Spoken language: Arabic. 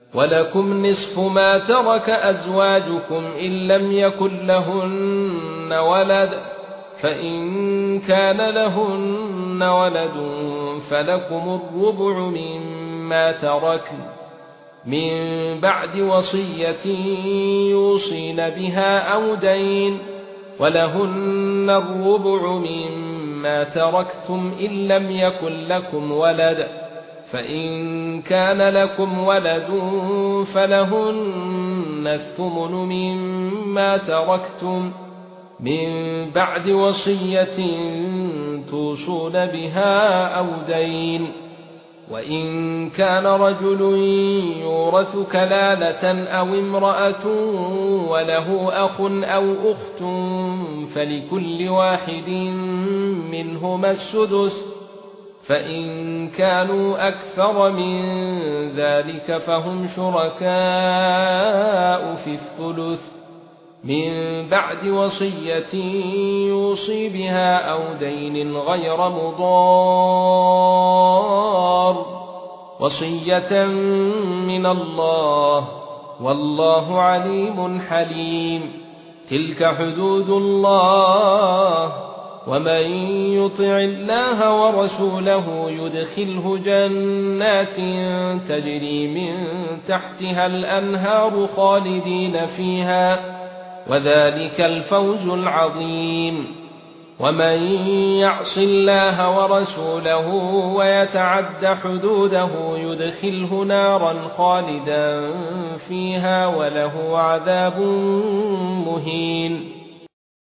ولكم نصف ما ترك أزواجكم إن لم يكن لهن ولد فإن كان لهن ولد فلكم الربع مما تركن من بعد وصية يوصين بها أو دين ولهن الربع مما تركتم إن لم يكن لكم ولد فإن كان لكم ولد فلهن الثمن مما تركتم من بعد وصية توصون بها أو دين وإن كان رجل يورث كلالة أو امرأة وله أخ أو أخت فلكل واحد منهما السدس فإن كانوا أكثر من ذلك فهم شركاء في الثلث من بعد وصية يوصي بها أو دين غير مضار وصية من الله والله عليم حليم تلك حدود الله ومن يطع الله ورسوله يدخله جنات تجري من تحتها الأنهار خالدين فيها وذلك الفوز العظيم ومن يعص الله ورسوله ويتعد حدوده يدخله نارا خالدا فيها وله عذاب مهين